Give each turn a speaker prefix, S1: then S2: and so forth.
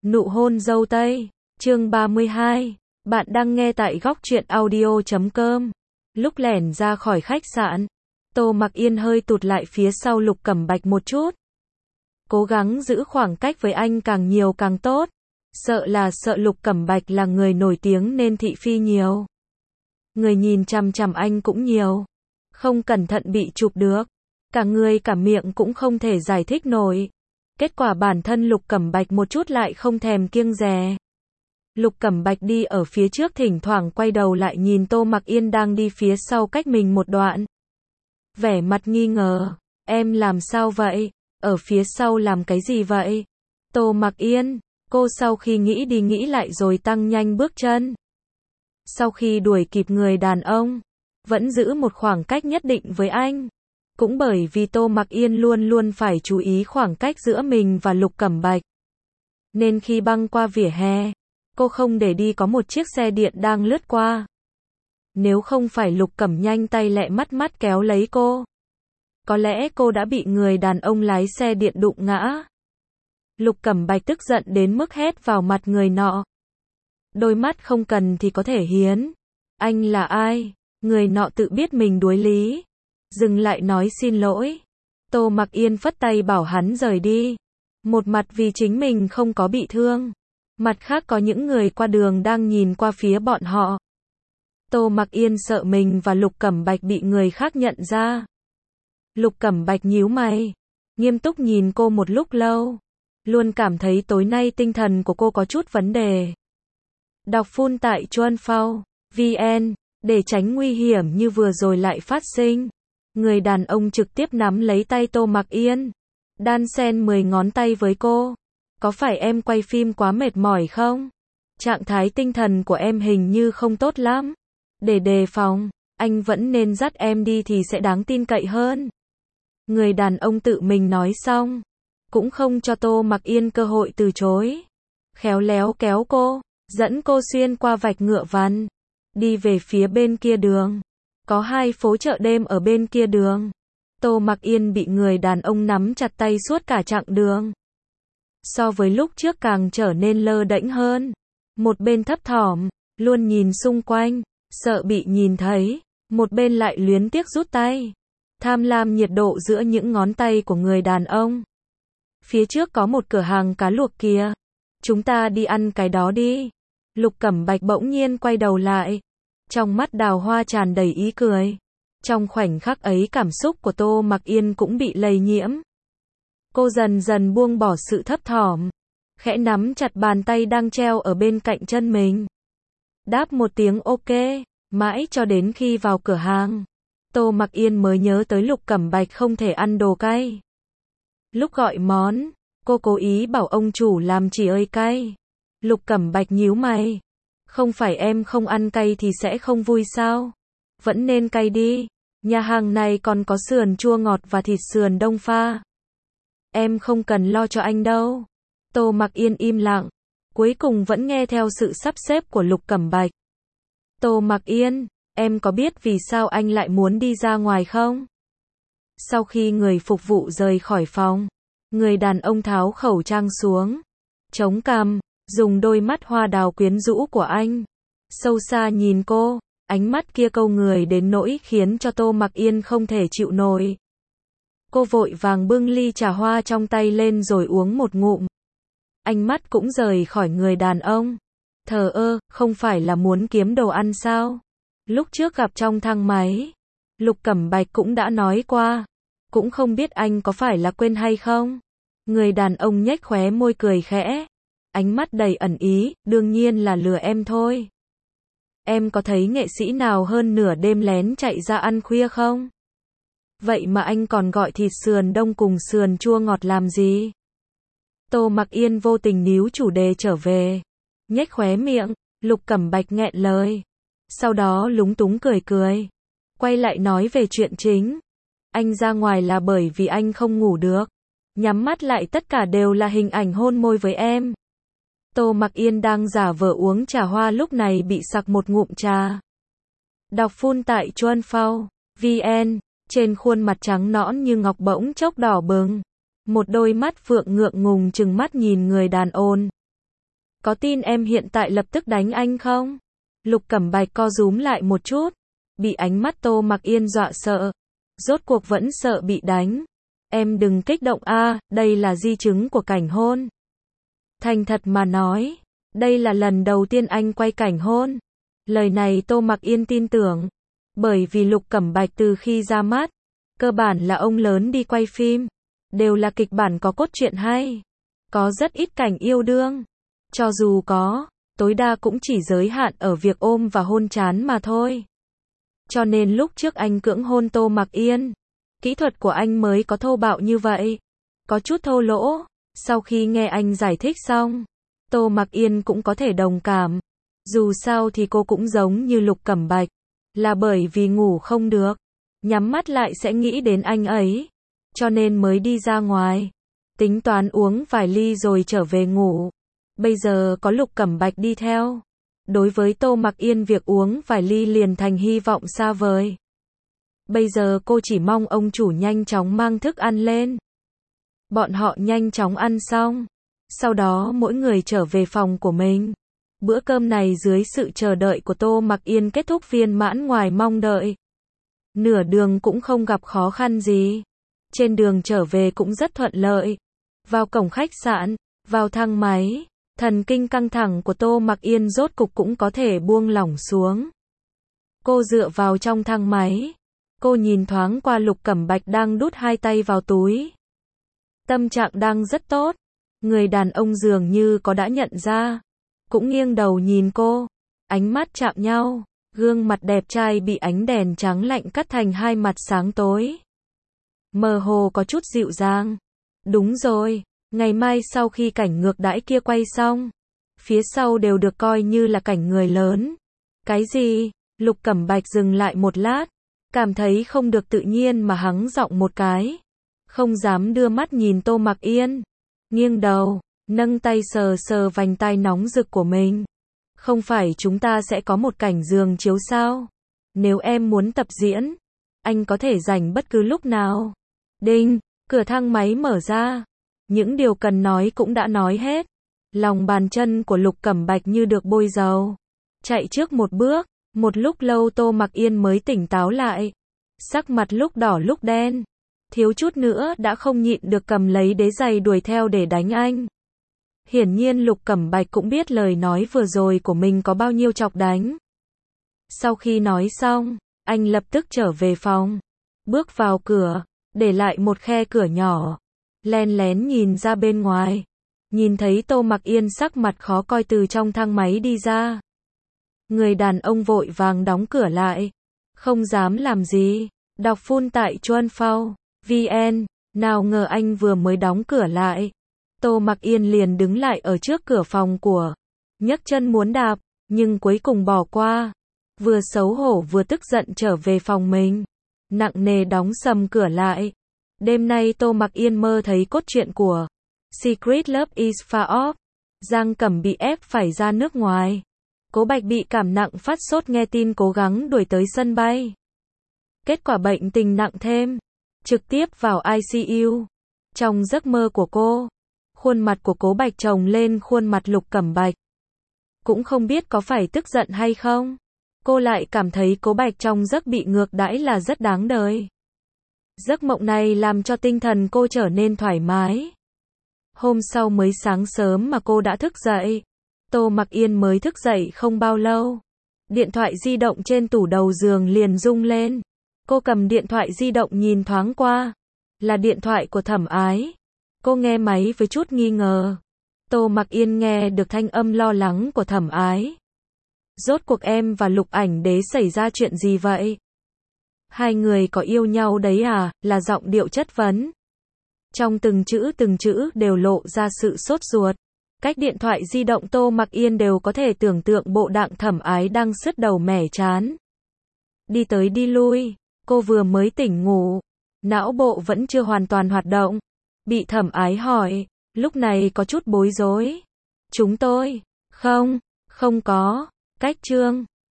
S1: Nụ hôn dâu tây, chương 32. Bạn đang nghe tại góc truyện audio.com. Lúc lẻn ra khỏi khách sạn, Tô Mặc Yên hơi tụt lại phía sau Lục Cẩm Bạch một chút. Cố gắng giữ khoảng cách với anh càng nhiều càng tốt. Sợ Lục Cẩm Bạch là người nổi tiếng nên thị phi nhiều. Người nhìn chằm chằm anh cũng nhiều. Không cẩn thận bị chụp được. Cả người cả miệng cũng không thể giải thích nổi. Kết quả bản thân Lục Cẩm Bạch một chút lại không thèm kiêng dè. Lục Cẩm Bạch đi ở phía trước thỉnh thoảng quay đầu lại nhìn Tô Mặc Yên đang đi phía sau cách mình một đoạn. Vẻ mặt nghi ngờ, em làm sao vậy? Ở phía sau làm cái gì vậy? Tô Mặc Yên, cô sau khi nghĩ đi nghĩ lại rồi tăng nhanh bước chân. Sau khi đuổi kịp người đàn ông, vẫn giữ một khoảng cách nhất định với anh. Cũng bởi vì Tô Mặc Yên luôn luôn phải chú ý khoảng cách giữa mình và Lục Cẩm Bạch. Nên khi băng qua vỉa hè, cô không để đi có một chiếc xe điện đang lướt qua. Nếu không phải Lục Cẩm nhanh tay lẹ mắt kéo lấy cô, có lẽ cô đã bị người đàn ông lái xe điện đụng ngã. Lục Cẩm Bạch tức giận đến mức hét vào mặt người nọ. Đôi mắt không cần thì có thể hiến. Anh là ai? Người nọ tự biết mình đuối lý. Dừng lại nói xin lỗi. Tô Mặc Yên phất tay bảo hắn rời đi. Một mặt vì chính mình không có bị thương. Mặt khác có những người qua đường đang nhìn qua phía bọn họ. Tô Mặc Yên sợ mình và Lục Cẩm Bạch bị người khác nhận ra. Lục Cẩm Bạch nhíu mày. Nghiêm túc nhìn cô một lúc lâu. Luôn cảm thấy tối nay tinh thần của cô có chút vấn đề. Đọc full tại chuanphao.vn. Để tránh nguy hiểm như vừa rồi lại phát sinh. Người đàn ông trực tiếp nắm lấy tay Tô Mặc Yên. Đan xen 10 ngón tay với cô. Có phải em quay phim quá mệt mỏi không? Trạng thái tinh thần của em hình như không tốt lắm. Để đề phòng, anh vẫn nên dắt em đi thì sẽ đáng tin cậy hơn. Người đàn ông tự mình nói xong. Cũng không cho Tô Mặc Yên cơ hội từ chối. Khéo léo kéo cô, dẫn cô xuyên qua vạch ngựa vằn. Đi về phía bên kia đường. Có 2 phố chợ đêm ở bên kia đường. Tô Mặc Yên bị người đàn ông nắm chặt tay suốt cả chặng đường. So với lúc trước càng trở nên lơ đễnh hơn. Một bên thấp thỏm, luôn nhìn xung quanh, sợ bị nhìn thấy. Một bên lại luyến tiếc rút tay. Tham lam nhiệt độ giữa những ngón tay của người đàn ông. Phía trước có một cửa hàng cá luộc kìa. Chúng ta đi ăn cái đó đi. Lục Cẩm Bạch bỗng nhiên quay đầu lại. Trong mắt đào hoa tràn đầy ý cười. Trong khoảnh khắc ấy cảm xúc của Tô Mặc Yên cũng bị lây nhiễm. Cô dần dần buông bỏ sự thấp thỏm. Khẽ nắm chặt bàn tay đang treo ở bên cạnh chân mình. Đáp một tiếng ok. Mãi cho đến khi vào cửa hàng. Tô Mặc Yên mới nhớ tới Lục Cẩm Bạch không thể ăn đồ cay. Lúc gọi món, cô cố ý bảo ông chủ làm chỉ ơi cay. Lục Cẩm Bạch nhíu mày. Không phải em không ăn cay thì sẽ không vui sao? Vẫn nên cay đi. Nhà hàng này còn có sườn chua ngọt và thịt sườn đông pha. Em không cần lo cho anh đâu. Tô Mặc Yên im lặng. Cuối cùng vẫn nghe theo sự sắp xếp của Lục Cẩm Bạch. Tô Mặc Yên, em có biết vì sao anh lại muốn đi ra ngoài không? Sau khi người phục vụ rời khỏi phòng, người đàn ông tháo khẩu trang xuống. Chống cằm, dùng đôi mắt hoa đào quyến rũ của anh. Sâu xa nhìn cô, ánh mắt kia câu người đến nỗi khiến cho Tô Mặc Yên không thể chịu nổi. Cô vội vàng bưng ly trà hoa trong tay lên rồi uống một ngụm. Ánh mắt cũng rời khỏi người đàn ông. Thờ ơ, không phải là muốn kiếm đồ ăn sao? Lúc trước gặp trong thang máy, Lục Cẩm Bạch cũng đã nói qua. Cũng không biết anh có phải là quên hay không? Người đàn ông nhếch khóe môi cười khẽ. Ánh mắt đầy ẩn ý, đương nhiên là lừa em thôi. Em có thấy nghệ sĩ nào hơn nửa đêm lén chạy ra ăn khuya không? Vậy mà anh còn gọi thịt sườn đông cùng sườn chua ngọt làm gì? Tô Mặc Yên vô tình níu chủ đề trở về. Nhếch khóe miệng, Lục Cẩm Bạch nghẹn lời. Sau đó lúng túng cười. Quay lại nói về chuyện chính. Anh ra ngoài là bởi vì anh không ngủ được. Nhắm mắt lại tất cả đều là hình ảnh hôn môi với em. Tô Mặc Yên đang giả vờ uống trà hoa lúc này bị sặc một ngụm trà. Đọc full tại chuanphao.vn. Trên khuôn mặt trắng nõn như ngọc bỗng chốc đỏ bừng. Một đôi mắt phượng ngượng ngùng trừng mắt nhìn người đàn ông. Có tin em hiện tại lập tức đánh anh không? Lục Cẩm Bạch co rúm lại một chút, bị ánh mắt Tô Mặc Yên dọa sợ. Rốt cuộc vẫn sợ bị đánh. Em đừng kích động a, đây là di chứng của cảnh hôn. Thành thật mà nói, đây là lần đầu tiên anh quay cảnh hôn. Lời này Tô Mặc Yên tin tưởng, bởi vì Lục Cẩm Bạch từ khi ra mắt, cơ bản là ông lớn đi quay phim, đều là kịch bản có cốt truyện hay, có rất ít cảnh yêu đương. Cho dù có, tối đa cũng chỉ giới hạn ở việc ôm và hôn trán mà thôi. Cho nên lúc trước anh cưỡng hôn Tô Mặc Yên, kỹ thuật của anh mới có thô bạo như vậy, có chút thô lỗ. Sau khi nghe anh giải thích xong, Tô Mặc Yên cũng có thể đồng cảm. Dù sao thì cô cũng giống như Lục Cẩm Bạch, là bởi vì ngủ không được, nhắm mắt lại sẽ nghĩ đến anh ấy, cho nên mới đi ra ngoài, tính toán uống vài ly rồi trở về ngủ. Bây giờ có Lục Cẩm Bạch đi theo, đối với Tô Mặc Yên việc uống vài ly liền thành hy vọng xa vời. Bây giờ cô chỉ mong ông chủ nhanh chóng mang thức ăn lên. Bọn họ nhanh chóng ăn xong, sau đó mỗi người trở về phòng của mình. Bữa cơm này dưới sự chờ đợi của Tô Mặc Yên kết thúc viên mãn ngoài mong đợi. Nửa đường cũng không gặp khó khăn gì. Trên đường trở về cũng rất thuận lợi. Vào cổng khách sạn, vào thang máy, thần kinh căng thẳng của Tô Mặc Yên rốt cục cũng có thể buông lỏng xuống. Cô dựa vào trong thang máy. Cô nhìn thoáng qua Lục Cẩm Bạch đang đút hai tay vào túi. Tâm trạng đang rất tốt. Người đàn ông dường như có đã nhận ra, cũng nghiêng đầu nhìn cô. Ánh mắt chạm nhau, gương mặt đẹp trai bị ánh đèn trắng lạnh cắt thành hai mặt sáng tối. Mơ hồ có chút dịu dàng. Đúng rồi, ngày mai sau khi cảnh ngược đãi kia quay xong, phía sau đều được coi như là cảnh người lớn. Cái gì? Lục Cẩm Bạch dừng lại một lát, cảm thấy không được tự nhiên mà hắng giọng một cái. Không dám đưa mắt nhìn Tô Mặc Yên. Nghiêng đầu, nâng tay sờ sờ vành tai nóng rực của mình. Không phải chúng ta sẽ có một cảnh giường chiếu sao? Nếu em muốn tập diễn, anh có thể rảnh bất cứ lúc nào. Đinh, cửa thang máy mở ra. Những điều cần nói cũng đã nói hết. Lòng bàn chân của Lục Cẩm Bạch như được bôi dầu. Chạy trước một bước, một lúc lâu Tô Mặc Yên mới tỉnh táo lại. Sắc mặt lúc đỏ lúc đen. Thiếu chút nữa đã không nhịn được cầm lấy đế giày đuổi theo để đánh anh. Hiển nhiên Lục Cẩm Bạch cũng biết lời nói vừa rồi của mình có bao nhiêu chọc đánh. Sau khi nói xong, anh lập tức trở về phòng. Bước vào cửa, để lại một khe cửa nhỏ. Len lén nhìn ra bên ngoài. Nhìn thấy Tô Mặc Yên sắc mặt khó coi từ trong thang máy đi ra. Người đàn ông vội vàng đóng cửa lại. Không dám làm gì. Đọc phun tại Chuanphao.vn. Nào ngờ anh vừa mới đóng cửa lại. Tô Mặc Yên liền đứng lại ở trước cửa phòng của. Nhấc chân muốn đạp, nhưng cuối cùng bỏ qua. Vừa xấu hổ vừa tức giận trở về phòng mình. Nặng nề đóng sầm cửa lại. Đêm nay Tô Mặc Yên mơ thấy cốt truyện của Secret Love is Far Off. Giang Cẩm bị ép phải ra nước ngoài. Cố Bạch bị cảm nặng phát sốt nghe tin cố gắng đuổi tới sân bay. Kết quả bệnh tình nặng thêm. Trực tiếp vào ICU. Trong giấc mơ của cô, khuôn mặt của Cố Bạch chồng lên khuôn mặt Lục Cẩm Bạch. Cũng không biết có phải tức giận hay không. Cô lại cảm thấy Cố Bạch trong giấc bị ngược đãi là rất đáng đời. Giấc mộng này làm cho tinh thần cô trở nên thoải mái. Hôm sau mới sáng sớm mà cô đã thức dậy. Tô Mặc Yên mới thức dậy không bao lâu. Điện thoại di động trên tủ đầu giường liền rung lên. Cô cầm điện thoại di động nhìn thoáng qua. Là điện thoại của Thẩm Ái. Cô nghe máy với chút nghi ngờ. Tô Mặc Yên nghe được thanh âm lo lắng của Thẩm Ái. Rốt cuộc em và Lục Ảnh Đế xảy ra chuyện gì vậy? Hai người có yêu nhau đấy à? Là giọng điệu chất vấn. Trong từng chữ đều lộ ra sự sốt ruột. Cách điện thoại di động Tô Mặc Yên đều có thể tưởng tượng bộ dạng Thẩm Ái đang sứt đầu mẻ chán. Đi tới đi lui, cô vừa mới tỉnh ngủ. Não bộ vẫn chưa hoàn toàn hoạt động. Bị Thẩm Ái hỏi, lúc này có chút bối rối. Chúng tôi, không có, cách chương.